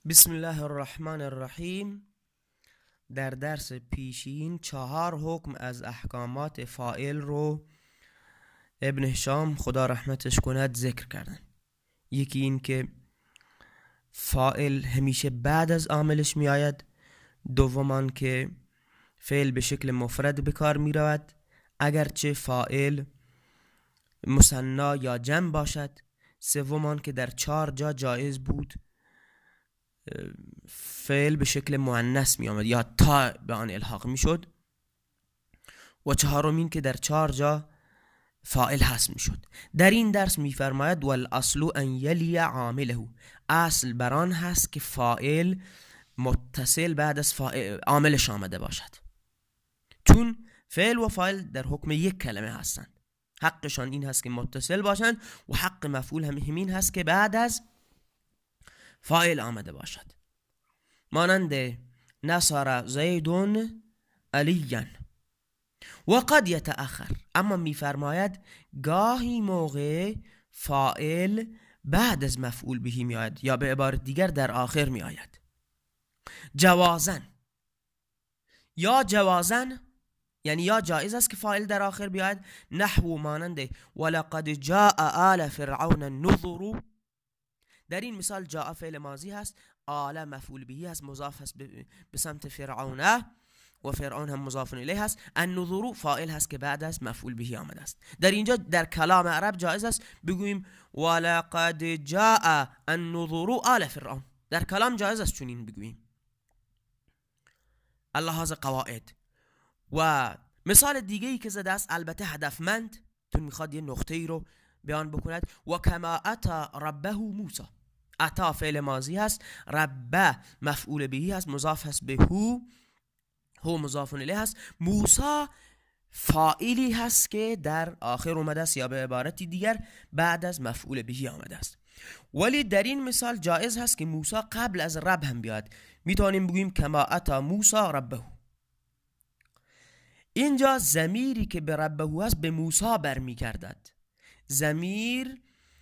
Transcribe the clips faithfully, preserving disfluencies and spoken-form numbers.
بسم الله الرحمن الرحیم. در درس پیشین چهار حکم از احکامات فاعل رو ابن هشام خدا رحمتش کند ذکر کردن. یکی این که فاعل همیشه بعد از عاملش می آید. دومان که فعل به شکل مفرد به کار می رود اگرچه فاعل مثنا یا جمع باشد. سومان که در چهار جا جایز بود فعل به شکل مؤنث می آمد یا تا به آن الحاق می شد. و چهارمین که در چهار جا فاعل حذف می شد. در این درس می فرماید والاصل ان یلی عامله، اصل بران هست که فاعل متصل بعد از فاعل عاملش آمده باشد، چون فعل و فاعل در حکم یک کلمه هستند. حقشان این هست که متصل باشند و حق مفعول هم همین هست که بعد از فاعل آمده باشد. مانند نصر زیدون علیاً و قد یتأخر، اما میفرماید گاهی موقع فاعل بعد از مفعول بهی می آید یا به عبارت دیگر در آخر می آید. جوازن یا جوازن یعنی یا جایز است که فاعل در آخر بیاید، نحو مانند ولقد جاء آل فرعون النذر. در این مثال جاء فعل ماضی هست، آل مفعول بهی هست، مضاف هست به سمت فرعون و فرعون هم مضاف الیه هست. النذر فاعل هست که بعد از مفعول بهی آمده است. در اینجا در کلام عرب جایز است بگوییم ولقد جاء النذر آل فرعون. در کلام جایز است چنین بگوییم اللحاظ قواعد. و مثال دیگه ای که زده است البته هدفمند، تو میخواد یه نقطه ای رو بیان بکند. و کما اتا ربه موسی، اتا فعل ماضی هست، ربه مفعول بهی هست، مضاف هست به هو، هو مضاف الیه هست. موسی فاعلی هست که در آخر اومده است یا به عبارتی دیگر بعد از مفعول بهی آمده است. ولی در این مثال جایز هست که موسی قبل از رب هم بیاد. میتونیم بگوییم کما اتا موسی ربه. اینجا ضمیری که به ربه هست به موسی برمیگردد. ضمیر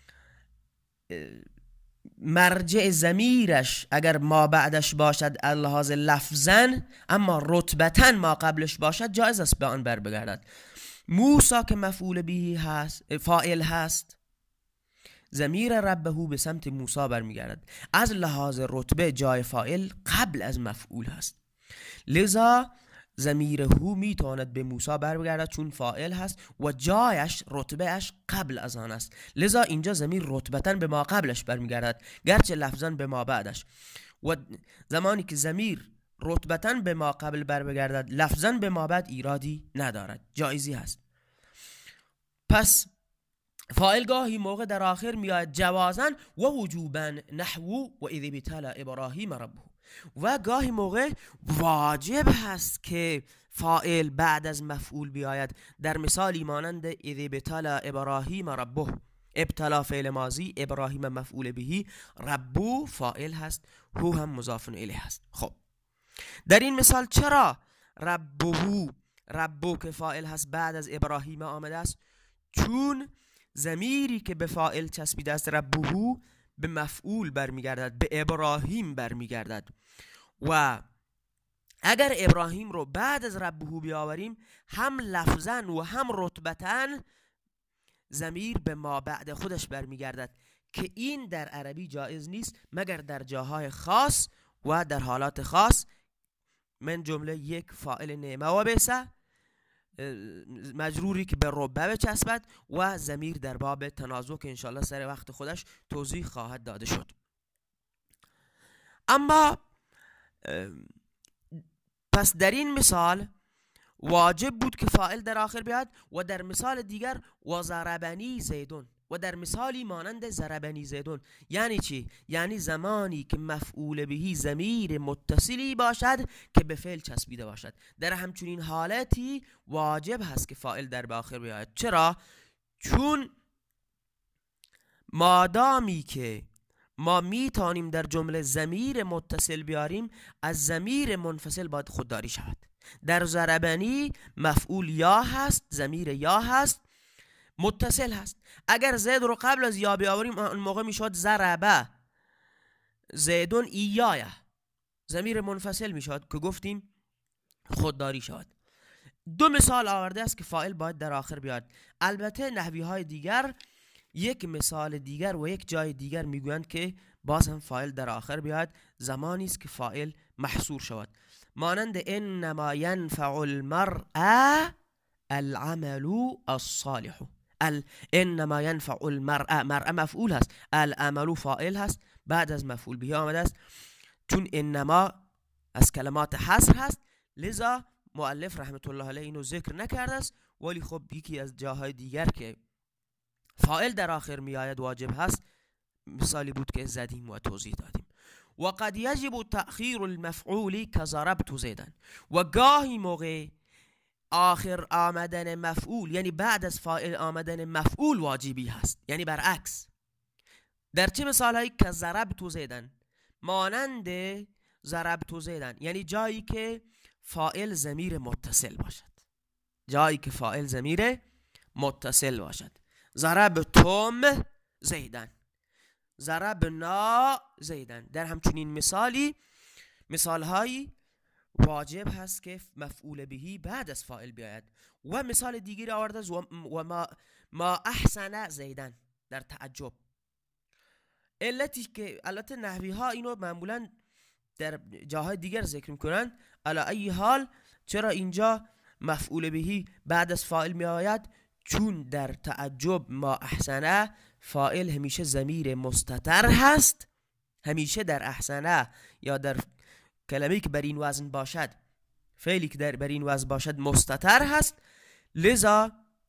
مرجع ضمیرش اگر ما بعدش باشد اللحاظ لفظاً، اما رتبتاً ما قبلش باشد جایز است به آن بر بگردد. موسی که مفعول به هست فاعل هست، ضمیر ربه به سمت موسی برمیگردد. از لحاظ رتبه جای فاعل قبل از مفعول هست، لذا ضمیر هو میتواند به موسی برگردد چون فاعل هست و جایش رتبهش قبل از آن است. لذا اینجا ضمیر رتبتاً به ما قبلش برمیگردد گرچه لفظاً به ما بعدش. و زمانی که ضمیر رتبتاً به ما قبل برمیگردد لفظاً به ما بعد ایرادی ندارد، جایزی هست. پس فاعل گاهی موقع در آخر میاد جوازاً و وجوباً، نحو و اذ ابتلی ابراهیم ربه. و گاهی موقع واجب هست که فاعل بعد از مفعول بیاید. در مثالی مانند اذ ابتلی ابراهیم ربه، ابتلا فعل ماضی، ابراهیم مفعول بهی، ربو فاعل هست، هو هم مضاف الیه هست. خب در این مثال چرا ربو ربو که فاعل هست بعد از ابراهیم آمده است؟ چون ضمیری که به فاعل چسبیده است ربو به مفعول برمیگردد، به ابراهیم برمیگردد. و اگر ابراهیم رو بعد از ربه بیاوریم هم لفظاً و هم رتبتاً ضمیر به ما بعد خودش برمیگردد که این در عربی جایز نیست مگر در جاهای خاص و در حالات خاص. من جمله یک فاعل نعمه و بسه مجروری که به ربه بچسبد و ضمیر در باب تنازع که انشاءالله سر وقت خودش توضیح خواهد داده شد. اما پس در این مثال واجب بود که فاعل در آخر بیاد. و در مثال دیگر و ضربنی زیدون، و در مثالی مانند ضربنی زیدون یعنی چی؟ یعنی زمانی که مفعول بهی ضمیر متصلی باشد که به فعل چسبیده باشد، در همچنین حالتی واجب هست که فاعل در به آخر بیاید. چرا؟ چون مادامی که ما میتونیم در جمله ضمیر متصل بیاریم، از ضمیر منفصل باید خودداری شود. در ضربنی مفعول یا هست، ضمیر یا هست، متصل هست. اگر زید رو قبل از یا بیاوریم اون موقع میشود ضربه، زیدون ایایه ضمیر منفصل می شود که گفتیم خودداری شود. دو مثال آورده است که فاعل باید در آخر بیاد. البته نحوی های دیگر یک مثال دیگر و یک جای دیگر میگویند که باز هم فاعل در آخر بیاد زمانی است که فاعل محصور شود، مانند انما ینفع المرء العمل الصالح. ال انما ینفع المرء، مرء مفعول هست، العمل فاعل هست، بعد از مفعول به آمده است. چون انما از کلمات حصر هست لذا مؤلف رحمت الله علیه اینو ذکر نکرده است، ولی خب یکی از جاهای دیگر که فاعل در آخر می آید واجب هست مثالی بود که زدیم و توضیح دادیم. و قد یجب تأخیر المفعول که ضربت زیدن، و گاهی موقع آخر آمدن مفعول یعنی بعد از فاعل آمدن مفعول واجبی هست، یعنی برعکس. در چه مثال هایی؟ که ضربت زیدن، مانند ضربت زیدن یعنی جایی که فاعل ضمیر متصل باشد، جایی که فاعل ضمیر متصل باشد. ضربتم زیدن، ضربنا زیدن. در همچنین مثالی مثال هایی واجب هست که مفعول بهی بعد از فاعل بیاید. و مثال دیگری آورده و ما ما احسن زیدن در تعجب. علتی که البته نحوی ها اینو معمولا در جاهای دیگر ذکر میکنن، علی ای حال چرا اینجا مفعول بهی بعد از فاعل می آید؟ چون در تعجب ما احسنه فاعل همیشه ضمیر مستتر هست، همیشه در احسنه یا در کلمه‌ای که بر این وزن باشد، فعلی که در بر این وزن باشد مستتر هست، لذا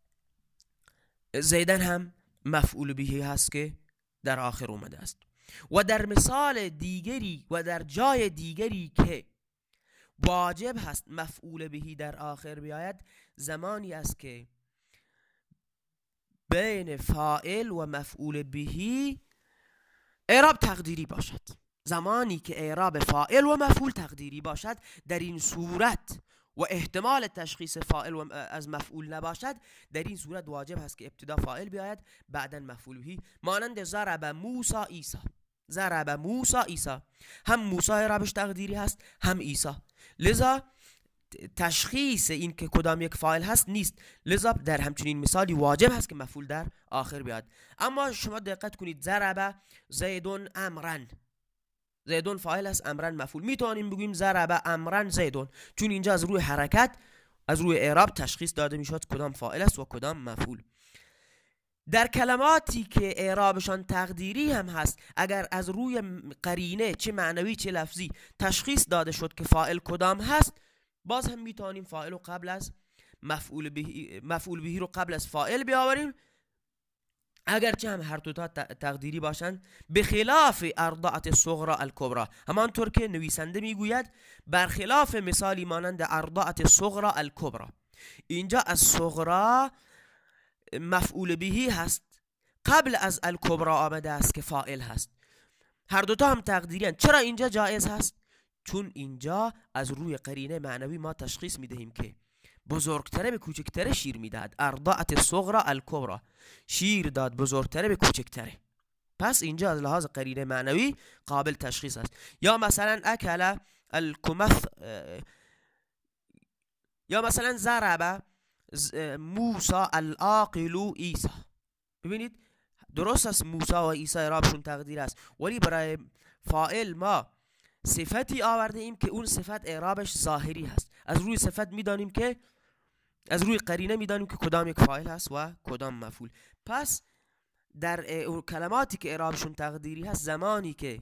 زیدن هم مفعول بهی هست که در آخر اومده است. و در مثال دیگری و در جای دیگری که واجب هست مفعول بهی در آخر بیاید زمانی است که بین فاعل و مفعول بهی اعراب تقدیری باشد. زمانی که اعراب فاعل و مفعول تقدیری باشد، در این صورت و احتمال تشخیص فاعل و از مفعول نباشد، در این صورت واجب هست که ابتدا فاعل بیاید بعدا مفعول بهی، مانند ضرب موسی عیسی. ضرب موسی عیسی، هم موسی اعرابش تقدیری هست هم عیسی، لذا تشخیص این که کدام یک فاعل هست نیست، لذا در همچنین مثالی واجب هست که مفعول در آخر بیاد. اما شما دقت کنید، ضرب زیدون امرن، زیدون فاعل است، امرن مفعول. میتونیم بگوییم ضرب امرن زیدون، چون اینجا از روی حرکت از روی اعراب تشخیص داده میشد کدام فاعل است و کدام مفعول. در کلماتی که اعرابشان تقدیری هم هست، اگر از روی قرینه چه معنوی چه لفظی تشخیص داده شد که فاعل کدام هست، باز هم میتونیم فاعل رو قبل از مفعول بهی مفعول بهی رو قبل از فاعل بیاوریم، اگرچه هم هر دو تا تقدیری باشند، به خلاف ارضعت الصغرى الکبرى. همانطور که نویسنده میگوید برخلاف مثالی مانند ارضعت الصغرى الکبرى، اینجا از صغرا مفعول بهی هست، قبل از الکبرى آمده است که فاعل هست. هر دوتا هم تقدیری هست. چرا اینجا جایز هست؟ چون اینجا از روی قرینه معنوی ما تشخیص میدهیم که بزرگتره به کوچکتره شیر میداد. ارضعت الصغرى الکبرى، شیر داد بزرگتره به کوچکتره، پس اینجا از لحاظ قرینه معنوی قابل تشخیص است. یا مثلا اکل الکمث، یا مثلا ضرب موسی العاقل عیسی. ببینید درست است موسی و عیسی اعرابشون تقدیر است، ولی برای فاعل ما صفتی آورده ایم که اون صفت اعرابش ظاهری هست. از روی صفت میدانیم که از روی قرینه میدانیم که کدام یک فاعل هست و کدام مفعول. پس در کلماتی که اعرابشون تقدیری هست، زمانی که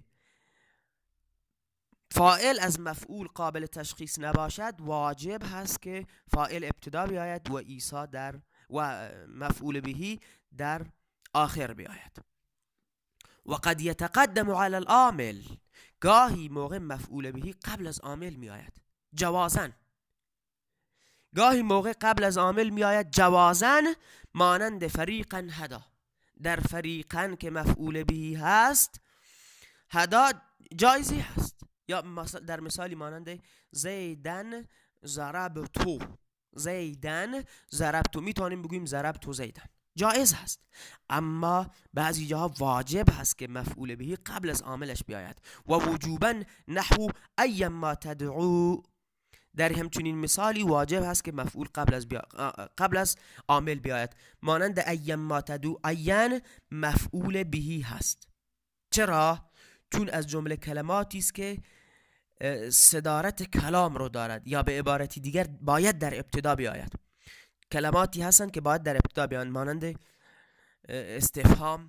فاعل از مفعول قابل تشخیص نباشد، واجب هست که فاعل ابتدا بیاید و عیسی در و مفعول بهی در آخر بیاید. و قد یتقدم علی العامل، گاهی موقع مفعول بهی قبل از عامل می آید جوازن، گاهی موقع قبل از عامل می آید جوازن، مانند فریقا هدا. در فریقا که مفعول بهی هست، هدا جایزی هست. یا در مثالی مانند زیدن ضربتو، زیدن ضربتو، میتونیم بگوییم ضربتو زیدن. جایز هست، اما بعضی جاها واجب هست که مفعول بهی قبل از عاملش بیاید. و وجوبا نحو ایما تدعو، در همچنین مثالی واجب هست که مفعول قبل از بیا... قبل از عامل بیاید، مانند ایما تدعو، این مفعول بهی هست. چرا؟ چون از جمله کلماتی است که صدارت کلام رو دارد، یا به عبارتی دیگر باید در ابتدا بیاید. کلماتی هستند که باید در ابتدا بیان، مانند استفهام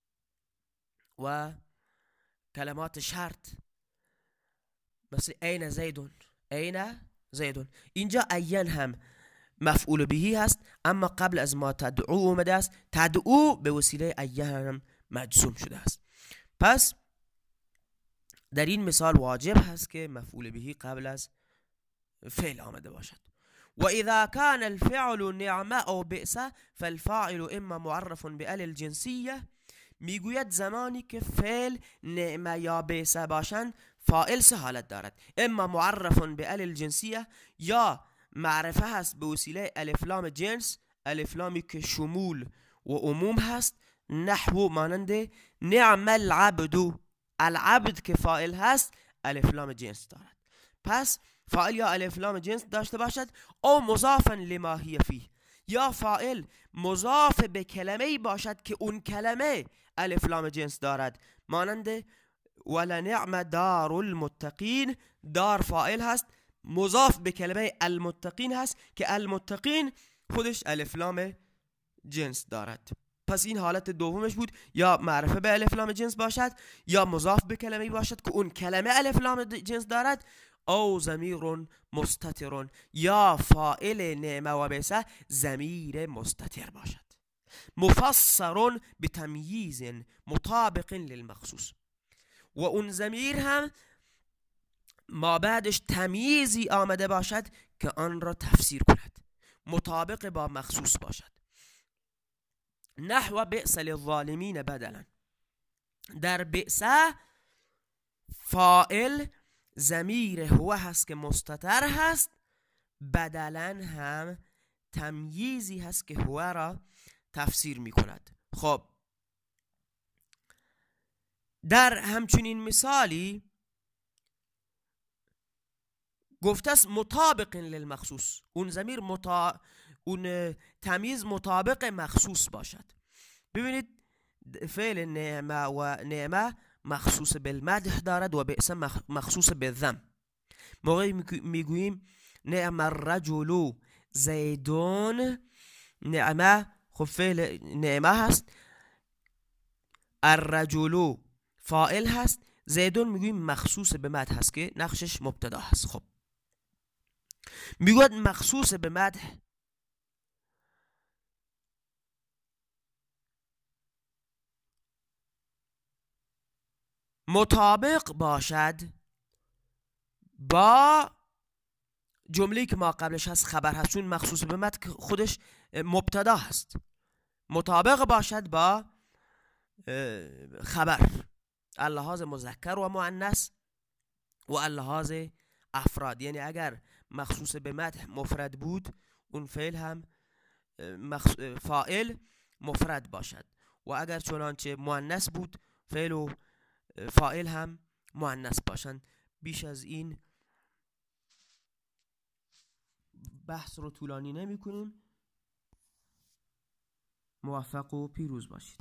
و کلمات شرط، مثل این زیدون، این زیدون. اینجا این هم مفعول بهی هست، اما قبل از ما تدعو اومده است، تدعو به وسیله این هم مجزوم شده است. پس در این مثال واجب هست که مفعول بهی قبل از فعل آمده باشد. و اذا كان الفعل نعمه او بئس فالفاعل اما معرف بال الجنسیه، میگوید زمانی که فعل نعمه یا بئس باشند فاعل سه حالت دارد، اما معرف بال الجنسیه، یا معرفه هست به وسیله الف لام جنس، الف لامی که شمول و عموم هست، نحو مانند نعم العبد، العبد که فاعل هست الف لام جنس دارد. پس فاعل یا الف لام جنس داشته باشد، او مضافا لما هی فیه، یا فاعل مضاف به کلمه باشد که اون کلمه الف لام جنس دارد، مانند ولنعم دار المتقین، دار فاعل هست، مضاف به کلمه المتقین هست که المتقین خودش الف لام جنس دارد. پس این حالت دومش بود، یا معرفه به الف لام جنس باشد، یا مضاف به کلمه باشد که اون کلمه الف لام جنس دارد، او ضمیر مستتر، یا فاعل نعمه و بئس ضمیر مستتر باشد، مفسر بتمییز مطابق للمخصوص، و اون ضمیر هم ما بعدش تمییزی آمده باشد که آن را تفسیر کند، مطابق با مخصوص باشد. نحو بئس للظالمین بدلا، در بئس فاعل ضمیر هو هست که مستتر هست، بدلا هم تمییزی هست که هو را تفسیر می کند. خب در همچنین مثالی گفته است مطابق للمخصوص، اون ضمیر مطا... اون تمییز مطابق مخصوص باشد. ببینید فعل نعمه و نعمه مخصوص بالمدح دارد و بئس مخصوص بالذم. موقعی میگوییم نعم الرجل زیدون، نعمه خب فعل نعمه هست، الرجل فاعل هست، زیدون میگوییم مخصوص به مدح هست که نقشش مبتدا هست. خب میگوید مخصوص به مدح مطابق باشد با جمله‌ای که ما قبلش هست خبر هست، چون مخصوص به مدح خودش مبتدا هست، مطابق باشد با خبر اللحاظ مذکر و مؤنث و اللحاظ افراد. یعنی اگر مخصوص به مدح مفرد بود، اون فعل هم فاعل مفرد باشد، و اگر چنانچه مؤنث بود فعل و فاعل هم مؤنث باشند. بیش از این بحث رو طولانی نمی کنیم. موفق و پیروز باشید.